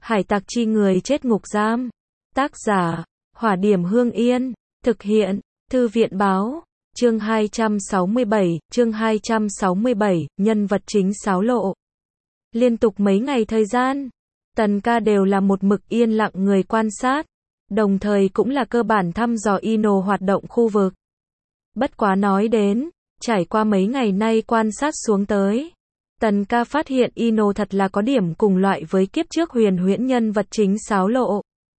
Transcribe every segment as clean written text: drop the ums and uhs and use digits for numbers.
Hải tặc chi người chết ngục giam. Tác giả, Hỏa Điểm Hương Yên. Thực hiện, Thư viện Báo. Chương 267, nhân vật chính xáo lộ. Liên tục mấy ngày thời gian, Tần Ca đều là một mực yên lặng người quan sát, đồng thời cũng là cơ bản thăm dò Ino hoạt động khu vực. Bất quá nói đến, trải qua mấy ngày nay quan sát xuống tới, Tần Ca phát hiện Ino thật là có điểm cùng loại với kiếp trước Huyền Huyễn nhân vật chính xáo lộ.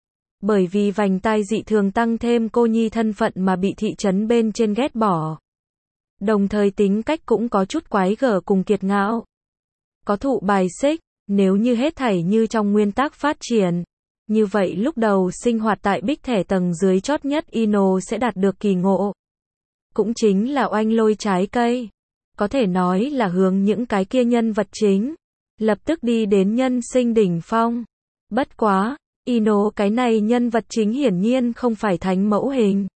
Bởi vì vành tai dị thường tăng thêm cô nhi thân phận mà bị thị trấn bên trên ghét bỏ. Đồng thời tính cách cũng có chút quái gở cùng kiệt ngạo. Có thụ bài xích, nếu như hết thảy như trong nguyên tắc phát triển. Như vậy lúc đầu sinh hoạt tại bích thẻ tầng dưới chót nhất Ino sẽ đạt được kỳ ngộ. Cũng chính là oanh lôi trái cây. Có thể nói là hướng những cái kia nhân vật chính. Lập tức đi đến nhân sinh đỉnh phong. Bất quá, Ino cái này nhân vật chính hiển nhiên không phải thánh mẫu hình.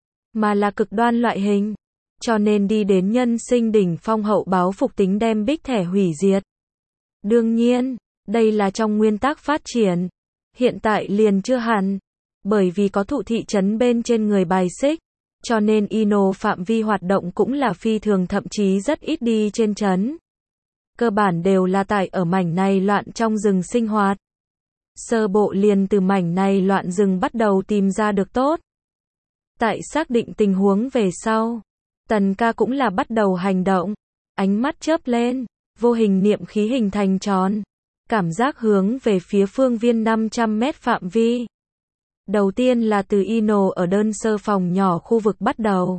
Mà là cực đoan loại hình. Cho nên đi đến nhân sinh đỉnh phong hậu báo phục tính đem bích thẻ hủy diệt. Đương nhiên, đây là trong nguyên tắc phát triển. Hiện tại liền chưa hẳn. Bởi vì có thụ thị trấn bên trên người bài xích. Cho nên Ino phạm vi hoạt động cũng là phi thường, thậm chí rất ít đi trên trấn. Cơ bản đều là tại ở mảnh này loạn trong rừng sinh hoạt. Sơ bộ liền từ mảnh này loạn rừng bắt đầu tìm ra được tốt. Tại xác định tình huống về sau, Tần Ca cũng là bắt đầu hành động. Ánh mắt chớp lên, vô hình niệm khí hình thành tròn. Cảm giác hướng về phía phương viên 500 mét phạm vi. Đầu tiên là từ Ino ở đơn sơ phòng nhỏ khu vực bắt đầu.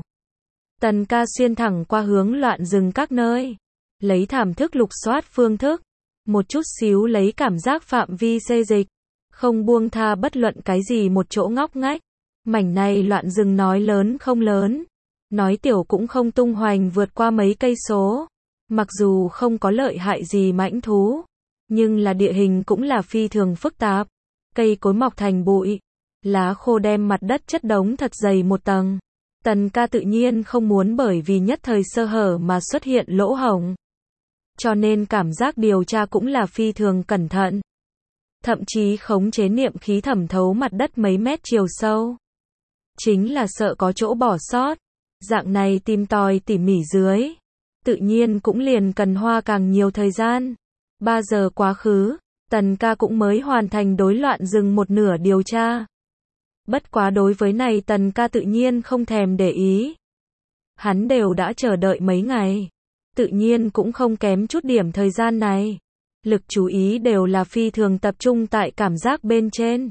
Tần Ca xuyên thẳng qua hướng loạn rừng các nơi. Lấy thảm thức lục soát phương thức. Một chút xíu lấy cảm giác phạm vi xê dịch. Không buông tha bất luận cái gì một chỗ ngóc ngách. Mảnh này loạn rừng nói lớn không lớn. Nói tiểu cũng không tung hoành vượt qua mấy cây số. Mặc dù không có lợi hại gì mãnh thú. Nhưng là địa hình cũng là phi thường phức tạp. Cây cối mọc thành bụi. Lá khô đem mặt đất chất đống thật dày một tầng. Tần Ca tự nhiên không muốn bởi vì nhất thời sơ hở mà xuất hiện lỗ hổng. Cho nên cảm giác điều tra cũng là phi thường cẩn thận. Thậm chí khống chế niệm khí thẩm thấu mặt đất mấy mét chiều sâu. Chính là sợ có chỗ bỏ sót. Dạng này tìm tòi tỉ mỉ dưới. Tự nhiên cũng liền cần hoa càng nhiều thời gian. 3 giờ quá khứ, Tần Ca cũng mới hoàn thành đối loạn rừng một nửa điều tra. Bất quá đối với này Tần Ca tự nhiên không thèm để ý. Hắn đều đã chờ đợi mấy ngày. Tự nhiên cũng không kém chút điểm thời gian này. Lực chú ý đều là phi thường tập trung tại cảm giác bên trên.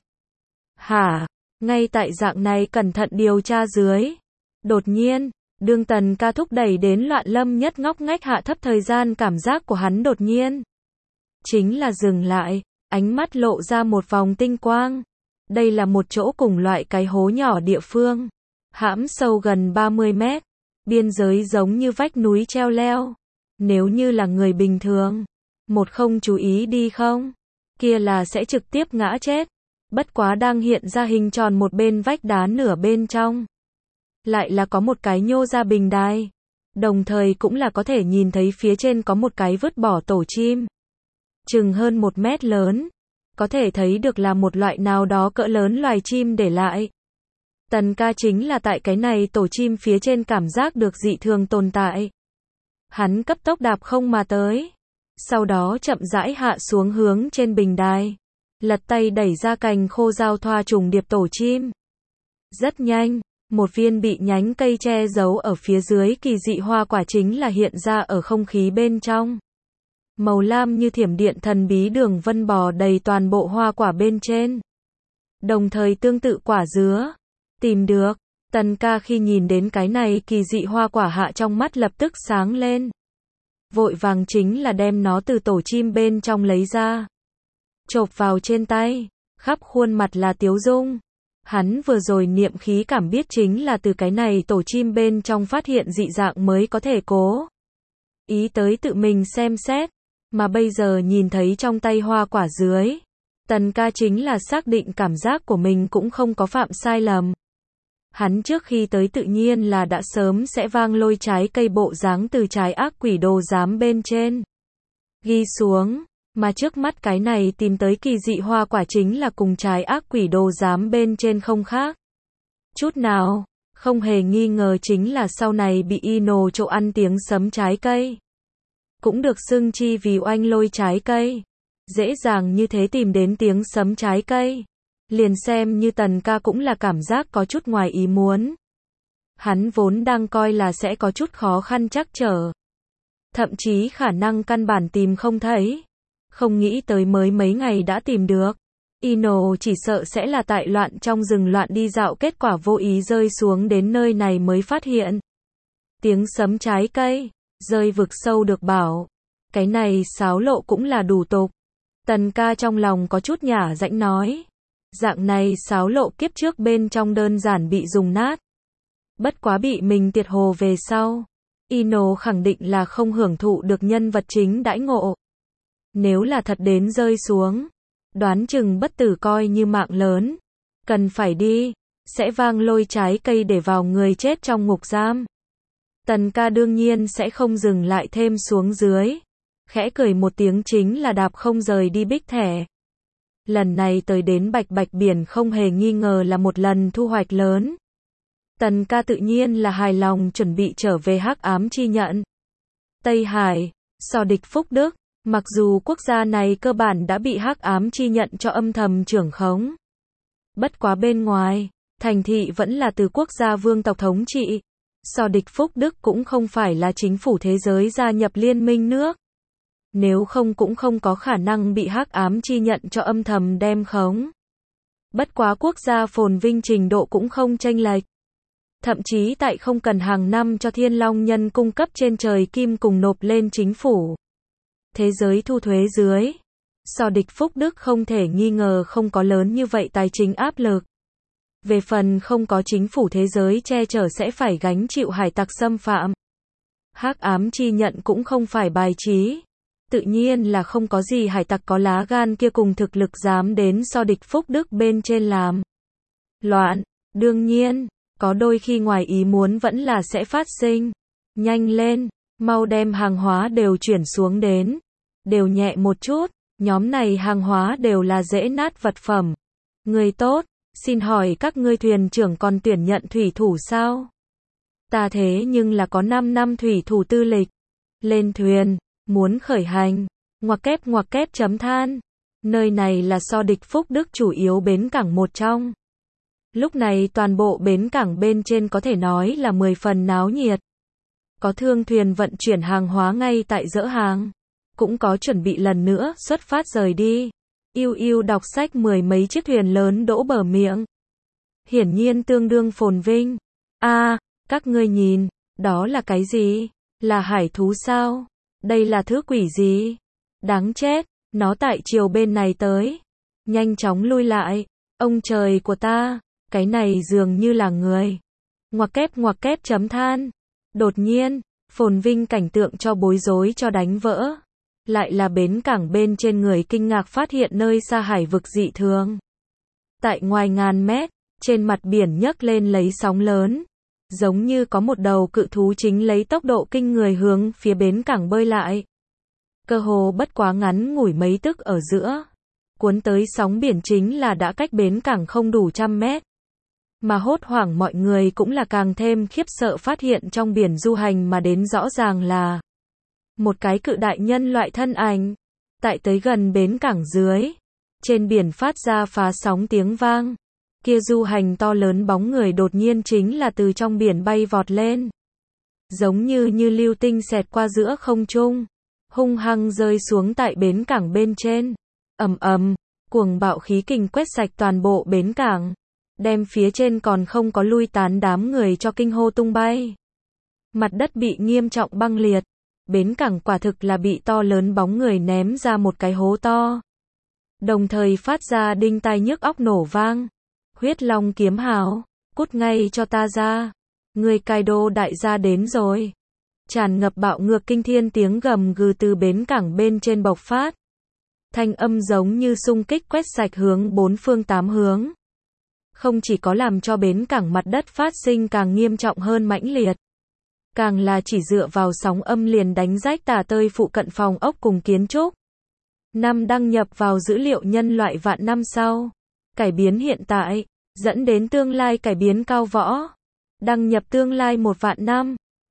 Ngay tại dạng này cẩn thận điều tra dưới. Đột nhiên, đương Tần Ca thúc đẩy đến loạn lâm nhất ngóc ngách hạ thấp thời gian cảm giác của hắn đột nhiên. Chính là dừng lại, ánh mắt lộ ra một vòng tinh quang. Đây là một chỗ cùng loại cái hố nhỏ địa phương. Hãm sâu gần 30 mét. Biên giới giống như vách núi treo leo. Nếu như là người bình thường, một không chú ý đi không, kia là sẽ trực tiếp ngã chết. Bất quá đang hiện ra hình tròn một bên vách đá nửa bên trong. Lại là có một cái nhô ra bình đài. Đồng thời cũng là có thể nhìn thấy phía trên có một cái vứt bỏ tổ chim. Chừng hơn 1 mét lớn. Có thể thấy được là một loại nào đó cỡ lớn loài chim để lại. Tần Ca chính là tại cái này tổ chim phía trên cảm giác được dị thường tồn tại. Hắn cấp tốc đạp không mà tới. Sau đó chậm rãi hạ xuống hướng trên bình đài. Lật tay đẩy ra cành khô giao thoa trùng điệp tổ chim. Rất nhanh, một viên bị nhánh cây che giấu ở phía dưới kỳ dị hoa quả chính là hiện ra ở không khí bên trong. Màu lam như thiểm điện thần bí đường vân bò đầy toàn bộ hoa quả bên trên. Đồng thời tương tự quả dứa. Tìm được. Tần Ca khi nhìn đến cái này kỳ dị hoa quả hạ trong mắt lập tức sáng lên. Vội vàng chính là đem nó từ tổ chim bên trong lấy ra. Chộp vào trên tay. Khắp khuôn mặt là tiếu dung. Hắn vừa rồi niệm khí cảm biết chính là từ cái này tổ chim bên trong phát hiện dị dạng mới có thể cố ý tới tự mình xem xét. Mà bây giờ nhìn thấy trong tay hoa quả dưới. Tần Ca chính là xác định cảm giác của mình cũng không có phạm sai lầm. Hắn trước khi tới tự nhiên là đã sớm sẽ vang lôi trái cây bộ dáng từ trái ác quỷ đồ giám bên trên. Ghi xuống. Mà trước mắt cái này tìm tới kỳ dị hoa quả chính là cùng trái ác quỷ đồ giám bên trên không khác chút nào, không hề nghi ngờ chính là sau này bị Ino trộn ăn tiếng sấm trái cây. Cũng được xưng chi vì oanh lôi trái cây. Dễ dàng như thế tìm đến tiếng sấm trái cây. Liền xem như Tần ca cũng là cảm giác có chút ngoài ý muốn. Hắn vốn đang coi là sẽ có chút khó khăn trắc trở. Thậm chí khả năng căn bản tìm không thấy. Không nghĩ tới mới mấy ngày đã tìm được. Ino chỉ sợ sẽ là tại loạn trong rừng loạn đi dạo kết quả vô ý rơi xuống đến nơi này mới phát hiện. Tiếng sấm trái cây, rơi vực sâu được bảo. Cái này xáo lộ cũng là đủ tục. Tần ca trong lòng có chút nhả rãnh nói. Dạng này xáo lộ kiếp trước bên trong đơn giản bị dùng nát. Bất quá bị mình tiệt hồ về sau. Ino khẳng định là không hưởng thụ được nhân vật chính đãi ngộ. Nếu là thật đến rơi xuống, đoán chừng bất tử coi như mạng lớn. Cần phải đi, sẽ vang lôi trái cây để vào người chết trong ngục giam. Tần ca đương nhiên sẽ không dừng lại thêm xuống dưới. Khẽ cười một tiếng chính là đạp không rời đi Bích Thẻ. Lần này tới đến Bạch Bạch Biển không hề nghi ngờ là một lần thu hoạch lớn. Tần ca tự nhiên là hài lòng chuẩn bị trở về Hắc Ám Chi Nhận. Tây Hải, so địch Phúc Đức, mặc dù quốc gia này cơ bản đã bị Hắc Ám Chi Nhận cho âm thầm trưởng khống. Bất quá bên ngoài, thành thị vẫn là từ quốc gia vương tộc thống trị. So địch Phúc Đức cũng không phải là chính phủ thế giới gia nhập liên minh nước. Nếu không cũng không có khả năng bị Hắc Ám Chi Nhận cho âm thầm đem khống. Bất quá quốc gia phồn vinh trình độ cũng không chênh lệch. Thậm chí tại không cần hàng năm cho Thiên Long Nhân cung cấp trên trời kim cùng nộp lên chính phủ thế giới thu thuế dưới. So địch Phúc Đức không thể nghi ngờ không có lớn như vậy tài chính áp lực. Về phần không có chính phủ thế giới che chở sẽ phải gánh chịu hải tặc xâm phạm. Hắc Ám Chi Nhận cũng không phải bài trí. Tự nhiên là không có gì hải tặc có lá gan kia cùng thực lực dám đến so địch Phúc Đức bên trên làm loạn. Đương nhiên, có đôi khi ngoài ý muốn vẫn là sẽ phát sinh. Nhanh lên, mau đem hàng hóa đều chuyển xuống đến. Đều nhẹ một chút, nhóm này hàng hóa đều là dễ nát vật phẩm. Người tốt, xin hỏi các ngươi thuyền trưởng còn tuyển nhận thủy thủ sao? Ta thế nhưng là có 5 năm thủy thủ tư lịch. Lên thuyền, muốn khởi hành. Ngoặc kép chấm than. Nơi này là so địch Phúc Đức chủ yếu bến cảng một trong. Lúc này toàn bộ bến cảng bên trên có thể nói là 10 phần náo nhiệt. Có thương thuyền vận chuyển hàng hóa ngay tại dỡ hàng. Cũng có chuẩn bị lần nữa xuất phát rời đi. Yêu đọc sách 10 mấy chiếc thuyền lớn đỗ bờ miệng. Hiển nhiên tương đương phồn vinh. Các ngươi nhìn, đó là cái gì? Là hải thú sao? Đây là thứ quỷ gì? Đáng chết, nó tại chiều bên này tới. Nhanh chóng lui lại. Ông trời của ta, cái này dường như là người. Ngoặc kép chấm than. Đột nhiên, phồn vinh cảnh tượng cho bối rối cho đánh vỡ. Lại là bến cảng bên trên người kinh ngạc phát hiện nơi xa hải vực dị thường. Tại ngoài ngàn mét, trên mặt biển nhấc lên lấy sóng lớn. Giống như có một đầu cự thú chính lấy tốc độ kinh người hướng phía bến cảng bơi lại. Cơ hồ bất quá ngắn ngủi mấy tức ở giữa. Cuốn tới sóng biển chính là đã cách bến cảng không đủ 100 mét. Mà hốt hoảng mọi người cũng là càng thêm khiếp sợ phát hiện trong biển du hành mà đến rõ ràng là một cái cự đại nhân loại thân ảnh. Tại tới gần bến cảng dưới. Trên biển phát ra phá sóng tiếng vang. Kia du hành to lớn bóng người đột nhiên chính là từ trong biển bay vọt lên. Giống như lưu tinh xẹt qua giữa không trung. Hung hăng rơi xuống tại bến cảng bên trên. Ầm, cuồng bạo khí kình quét sạch toàn bộ bến cảng. Đem phía trên còn không có lui tán đám người cho kinh hô tung bay. Mặt đất bị nghiêm trọng băng liệt. Bến cảng quả thực là bị to lớn bóng người ném ra một cái hố to. Đồng thời phát ra đinh tai nhức óc nổ vang. Huyết Long kiếm hào, cút ngay cho ta ra. Người Kaido đại gia đến rồi. Tràn ngập bạo ngược kinh thiên tiếng gầm gừ từ bến cảng bên trên bộc phát. Thanh âm giống như xung kích quét sạch hướng 4 phương 8 hướng. Không chỉ có làm cho bến cảng mặt đất phát sinh càng nghiêm trọng hơn mãnh liệt. Càng là chỉ dựa vào sóng âm liền đánh rách tả tơi phụ cận phòng ốc cùng kiến trúc. năm đăng nhập vào dữ liệu nhân loại vạn năm sau. Cải biến hiện tại, dẫn đến tương lai cải biến cao võ. Đăng nhập tương lai một vạn năm.